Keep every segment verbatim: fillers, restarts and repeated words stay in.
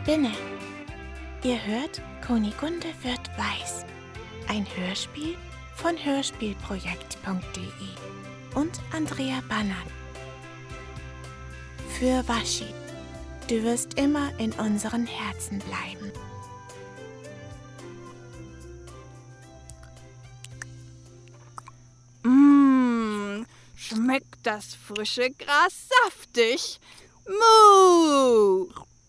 Spinne. Ihr hört, Kunigunde wird weiß. Ein Hörspiel von hörspielprojekt punkt de und Andrea Bannert. Für Waschi. Du wirst immer in unseren Herzen bleiben. Mmh, schmeckt das frische Gras saftig. Muh!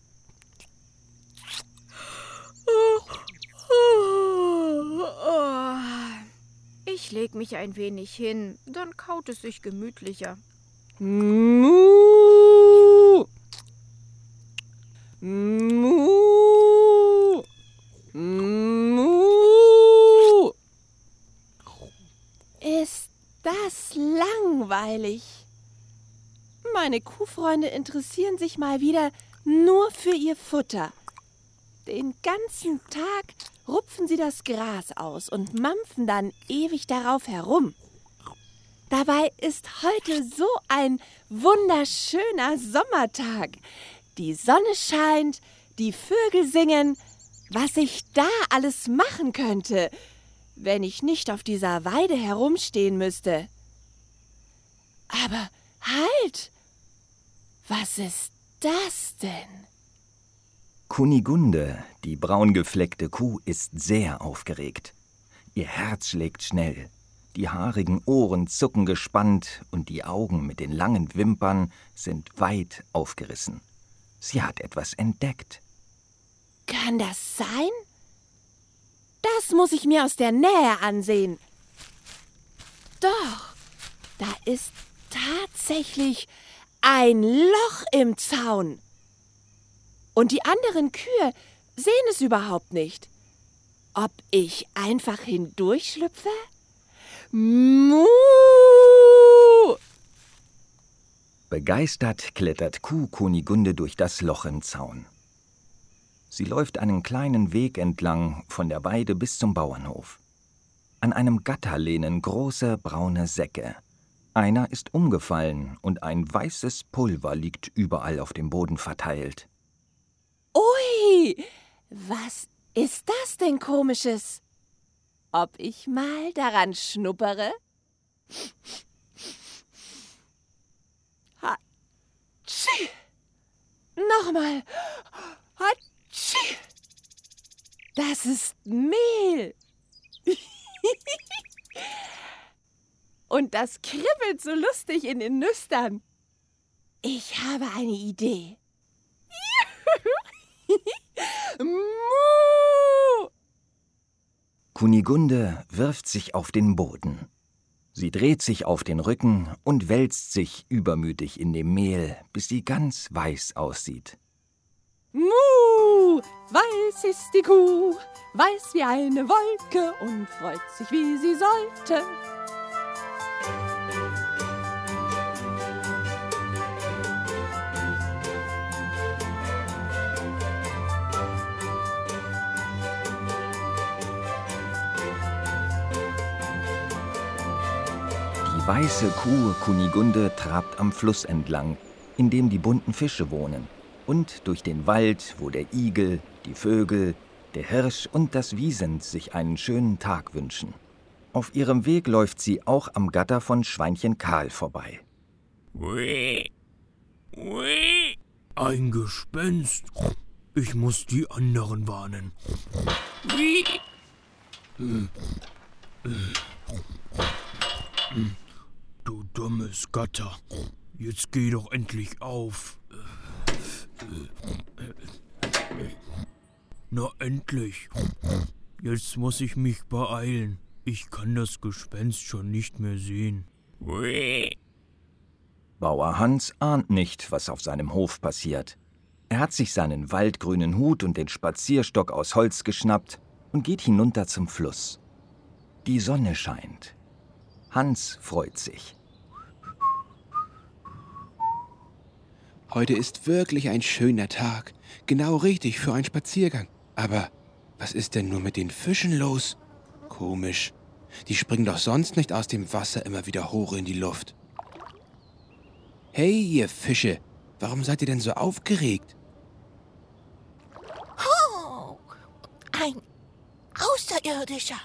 Ich leg mich ein wenig hin, dann kaut es sich gemütlicher. Muh! Muh! Muh! Ist das langweilig? Meine Kuhfreunde interessieren sich mal wieder nur für ihr Futter. Den ganzen Tag rupfen sie das Gras aus und mampfen dann ewig darauf herum. Dabei ist heute so ein wunderschöner Sommertag. Die Sonne scheint, die Vögel singen. Was ich da alles machen könnte, wenn ich nicht auf dieser Weide herumstehen müsste. Aber halt! Was ist das denn? Kunigunde, die braungefleckte Kuh, ist sehr aufgeregt. Ihr Herz schlägt schnell, die haarigen Ohren zucken gespannt und die Augen mit den langen Wimpern sind weit aufgerissen. Sie hat etwas entdeckt. Kann das sein? Das muss ich mir aus der Nähe ansehen. Doch, da ist tatsächlich ein Loch im Zaun. Und die anderen Kühe sehen es überhaupt nicht. Ob ich einfach hindurchschlüpfe? Muh! Begeistert klettert Kuh Kunigunde durch das Loch im Zaun. Sie läuft einen kleinen Weg entlang von der Weide bis zum Bauernhof. An einem Gatter lehnen große braune Säcke. Einer ist umgefallen und ein weißes Pulver liegt überall auf dem Boden verteilt. Ui, was ist das denn Komisches? Ob ich mal daran schnuppere? Hatschi! Nochmal! Hatschi! Das ist Mehl! Und das kribbelt so lustig in den Nüstern. Ich habe eine Idee. Muh! Kunigunde wirft sich auf den Boden. Sie dreht sich auf den Rücken und wälzt sich übermütig in dem Mehl, bis sie ganz weiß aussieht. Muh! Weiß ist die Kuh, weiß wie eine Wolke und freut sich, wie sie sollte. Die weiße Kuh Kunigunde trabt am Fluss entlang, in dem die bunten Fische wohnen, und durch den Wald, wo der Igel, die Vögel, der Hirsch und das Wiesent sich einen schönen Tag wünschen. Auf ihrem Weg läuft sie auch am Gatter von Schweinchen Karl vorbei. Ui. Ui. Ein Gespenst. Ich muss die anderen warnen. Ui. Du dummes Gatter. Jetzt geh doch endlich auf. Na endlich. Jetzt muss ich mich beeilen. Ich kann das Gespenst schon nicht mehr sehen. Bauer Hans ahnt nicht, was auf seinem Hof passiert. Er hat sich seinen waldgrünen Hut und den Spazierstock aus Holz geschnappt und geht hinunter zum Fluss. Die Sonne scheint. Hans freut sich. Heute ist wirklich ein schöner Tag. Genau richtig für einen Spaziergang. Aber was ist denn nur mit den Fischen los? Komisch. Die springen doch sonst nicht aus dem Wasser immer wieder hoch in die Luft. Hey, ihr Fische. Warum seid ihr denn so aufgeregt? ein Außerirdischer.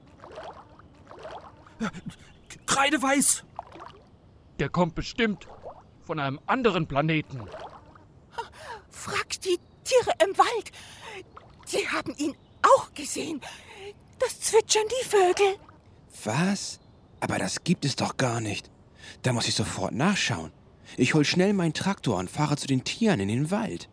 Kreideweiß! Der kommt bestimmt von einem anderen Planeten. Frag die Tiere im Wald. Sie haben ihn auch gesehen. Das zwitschern die Vögel. Was? Aber das gibt es doch gar nicht. Da muss ich sofort nachschauen. Ich hol schnell meinen Traktor und fahre zu den Tieren in den Wald.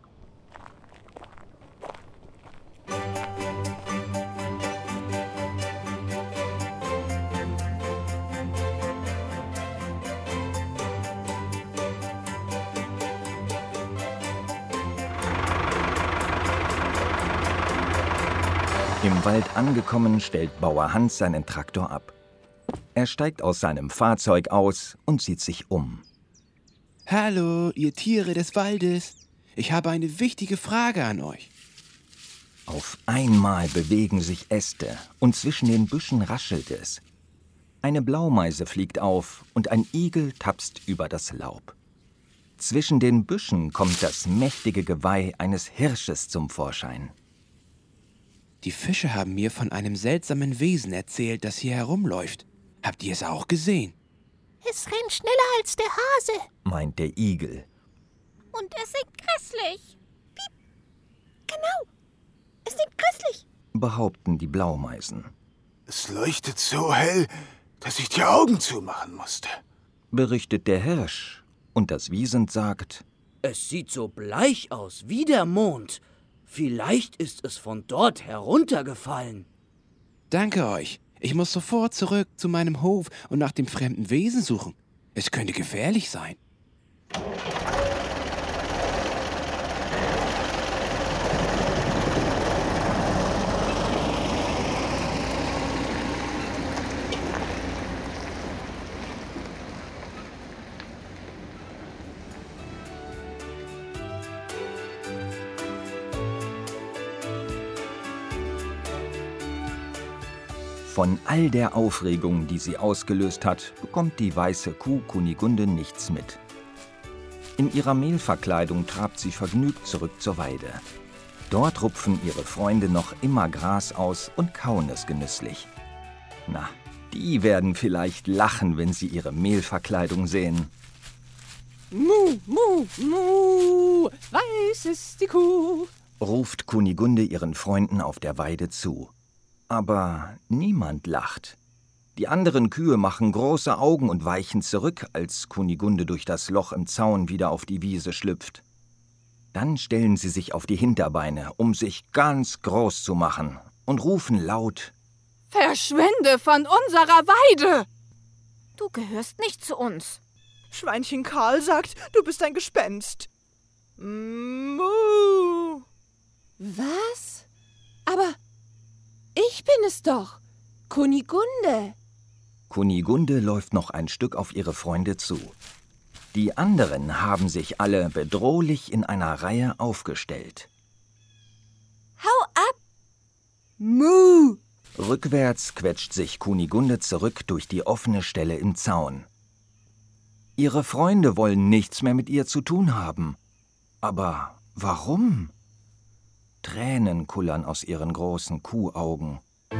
Im Wald angekommen, stellt Bauer Hans seinen Traktor ab. Er steigt aus seinem Fahrzeug aus und sieht sich um. Hallo, ihr Tiere des Waldes. Ich habe eine wichtige Frage an euch. Auf einmal bewegen sich Äste und zwischen den Büschen raschelt es. Eine Blaumeise fliegt auf und ein Igel tapst über das Laub. Zwischen den Büschen kommt das mächtige Geweih eines Hirsches zum Vorschein. Die Fische haben mir von einem seltsamen Wesen erzählt, das hier herumläuft. Habt ihr es auch gesehen? Es rennt schneller als der Hase. Meint der Igel. Und es singt grässlich. Genau. Es singt grässlich. Behaupten die Blaumeisen. Es leuchtet so hell, dass ich die Augen zumachen musste. Berichtet der Hirsch. Und das Wiesent sagt: Es sieht so bleich aus wie der Mond. Vielleicht ist es von dort heruntergefallen. Danke euch. Ich muss sofort zurück zu meinem Hof und nach dem fremden Wesen suchen. Es könnte gefährlich sein. Von all der Aufregung, die sie ausgelöst hat, bekommt die weiße Kuh Kunigunde nichts mit. In ihrer Mehlverkleidung trabt sie vergnügt zurück zur Weide. Dort rupfen ihre Freunde noch immer Gras aus und kauen es genüsslich. Na, die werden vielleicht lachen, wenn sie ihre Mehlverkleidung sehen. Mu, mu, mu, weiß ist die Kuh, Ruft Kunigunde ihren Freunden auf der Weide zu. Aber niemand lacht. Die anderen Kühe machen große Augen und weichen zurück, als Kunigunde durch das Loch im Zaun wieder auf die Wiese schlüpft. Dann stellen sie sich auf die Hinterbeine, um sich ganz groß zu machen, und rufen laut: Verschwinde von unserer Weide! Du gehörst nicht zu uns. Schweinchen Karl sagt, du bist ein Gespenst. Mu. Was? Aber ich bin es doch, Kunigunde. Kunigunde läuft noch ein Stück auf ihre Freunde zu. Die anderen haben sich alle bedrohlich in einer Reihe aufgestellt. Hau ab! Mu! Rückwärts quetscht sich Kunigunde zurück durch die offene Stelle im Zaun. Ihre Freunde wollen nichts mehr mit ihr zu tun haben. Aber warum? Tränen kullern aus ihren großen Kuhaugen.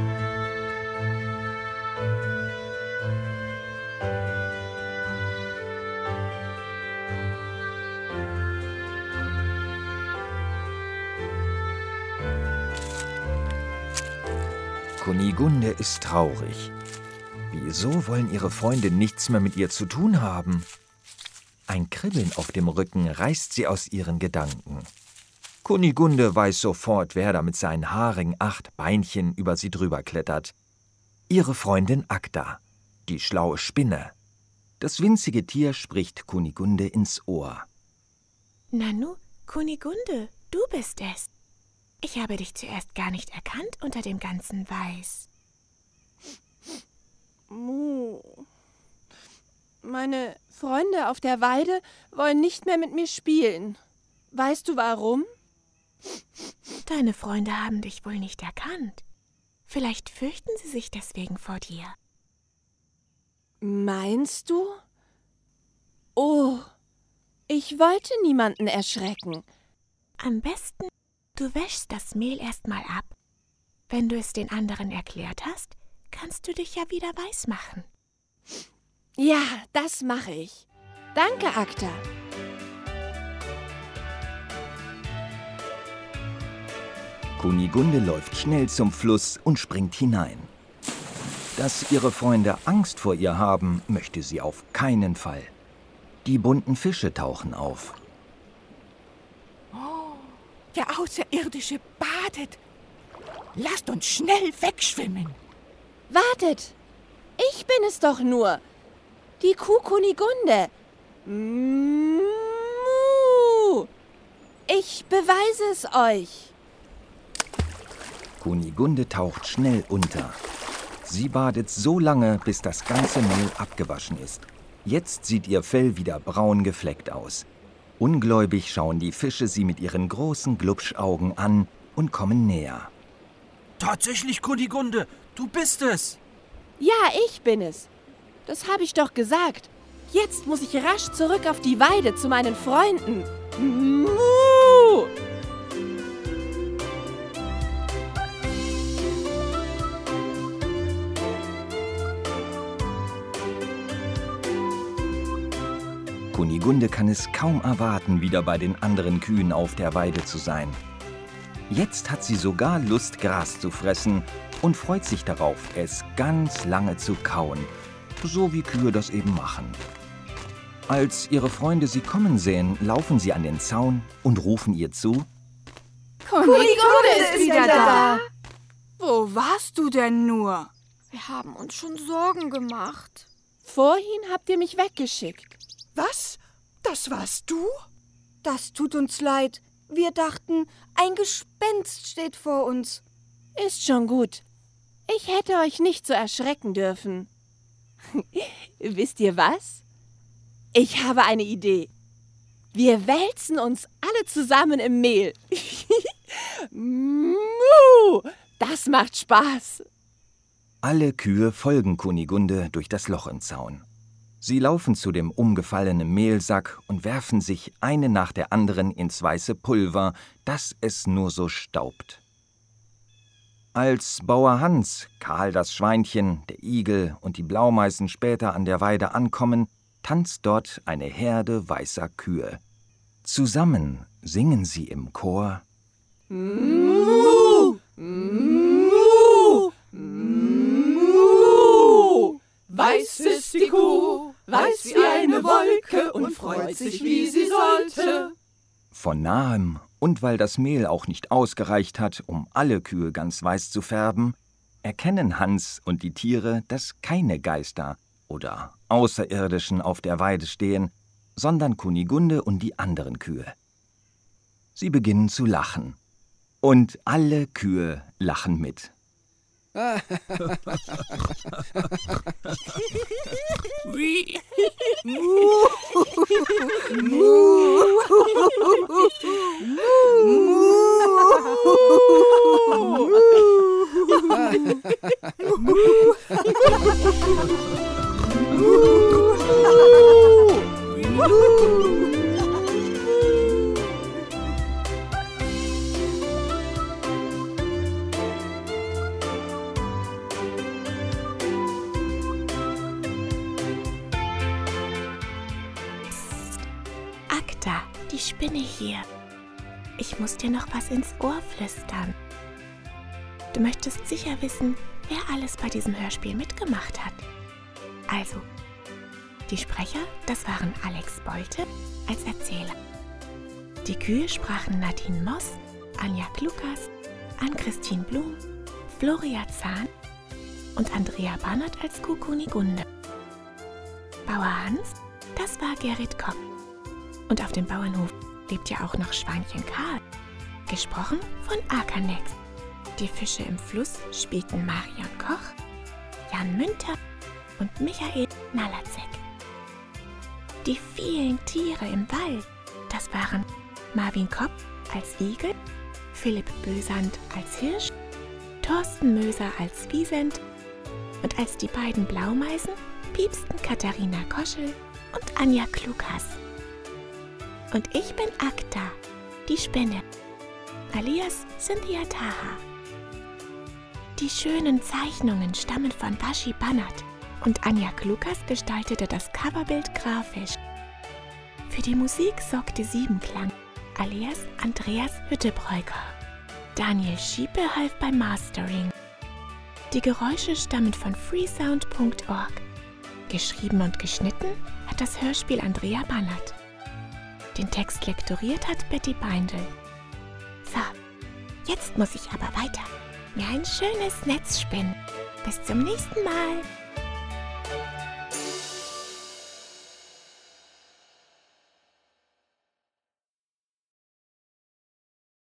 Kunigunde ist traurig. Wieso wollen ihre Freunde nichts mehr mit ihr zu tun haben? Ein Kribbeln auf dem Rücken reißt sie aus ihren Gedanken. Kunigunde weiß sofort, wer da mit seinen haarigen acht Beinchen über sie drüber klettert. Ihre Freundin Agda, die schlaue Spinne. Das winzige Tier spricht Kunigunde ins Ohr. Nanu, Kunigunde, du bist es. Ich habe dich zuerst gar nicht erkannt unter dem ganzen Weiß. Mu. Meine Freunde auf der Weide wollen nicht mehr mit mir spielen. Weißt du warum? Deine Freunde haben dich wohl nicht erkannt. Vielleicht fürchten sie sich deswegen vor dir. Meinst du? Oh, ich wollte niemanden erschrecken. Am besten, du wäschst das Mehl erst mal ab. Wenn du es den anderen erklärt hast, kannst du dich ja wieder weiß machen. Ja, das mache ich. Danke, Akta. Kunigunde läuft schnell zum Fluss und springt hinein. Dass ihre Freunde Angst vor ihr haben, möchte sie auf keinen Fall. Die bunten Fische tauchen auf. Oh, der Außerirdische badet. Lasst uns schnell wegschwimmen. Wartet! Ich bin es doch nur. Die Kuh Kunigunde. Mu! Ich beweise es euch. Kunigunde taucht schnell unter. Sie badet so lange, bis das ganze Mehl abgewaschen ist. Jetzt sieht ihr Fell wieder braun gefleckt aus. Ungläubig schauen die Fische sie mit ihren großen Glubschaugen an und kommen näher. Tatsächlich, Kunigunde, du bist es. Ja, ich bin es. Das habe ich doch gesagt. Jetzt muss ich rasch zurück auf die Weide zu meinen Freunden. Mu! Kunigunde kann es kaum erwarten, wieder bei den anderen Kühen auf der Weide zu sein. Jetzt hat sie sogar Lust, Gras zu fressen und freut sich darauf, es ganz lange zu kauen, so wie Kühe das eben machen. Als ihre Freunde sie kommen sehen, laufen sie an den Zaun und rufen ihr zu: Kunigunde ist wieder da! Wo warst du denn nur? Wir haben uns schon Sorgen gemacht. Vorhin habt ihr mich weggeschickt. Was? Das warst du? Das tut uns leid. Wir dachten, ein Gespenst steht vor uns. Ist schon gut. Ich hätte euch nicht so erschrecken dürfen. Wisst ihr was? Ich habe eine Idee. Wir wälzen uns alle zusammen im Mehl. Mu! Das macht Spaß. Alle Kühe folgen Kunigunde durch das Loch im Zaun. Sie laufen zu dem umgefallenen Mehlsack und werfen sich eine nach der anderen ins weiße Pulver, dass es nur so staubt. Als Bauer Hans, Karl das Schweinchen, der Igel und die Blaumeisen später an der Weide ankommen, tanzt dort eine Herde weißer Kühe. Zusammen singen sie im Chor: Mu! Mu! Mu! Weiß ist die Kuh, weiß wie eine Wolke und freut sich, wie sie sollte. Von nahem und weil das Mehl auch nicht ausgereicht hat, um alle Kühe ganz weiß zu färben, erkennen Hans und die Tiere, dass keine Geister oder Außerirdischen auf der Weide stehen, sondern Kunigunde und die anderen Kühe. Sie beginnen zu lachen. Und alle Kühe lachen mit. Wie? Mu! Mu! Akta, die Spinne hier. Ich muss dir noch was ins Ohr flüstern. Du möchtest sicher wissen, wer alles bei diesem Hörspiel mitgemacht hat. Also, die Sprecher, das waren Alex Bolte als Erzähler. Die Kühe sprachen Nadine Moss, Anja Klukas, Ann-Christine Blum, Floria Zahn und Andrea Barnert als Kuh Kunigunde. Bauer Hans, das war Gerrit Kopp. Und auf dem Bauernhof lebt ja auch noch Schweinchen Karl, gesprochen von Akanex. Die Fische im Fluss spielten Marion Koch, Jan Münter und Michael Nalazek. Die vielen Tiere im Wald, das waren Marvin Kopp als Igel, Philipp Bösand als Hirsch, Thorsten Möser als Wiesent und als die beiden Blaumeisen piepsten Katharina Koschel und Anja Klukas. Und ich bin Akta, die Spinne, alias Cynthia Taha. die schönen Zeichnungen stammen von Baschi Bannert und Anja Klukas gestaltete das Coverbild grafisch. Für die Musik sorgte Siebenklang, alias Andreas Hüttebräuker. Daniel Schiepe half beim Mastering. Die Geräusche stammen von freesound punkt org. Geschrieben und geschnitten hat das Hörspiel Andrea Bannert. Den Text lektoriert hat Betty Beindl. So, jetzt muss ich aber weiter. Mir ein schönes Netz spinnen. Bis zum nächsten Mal.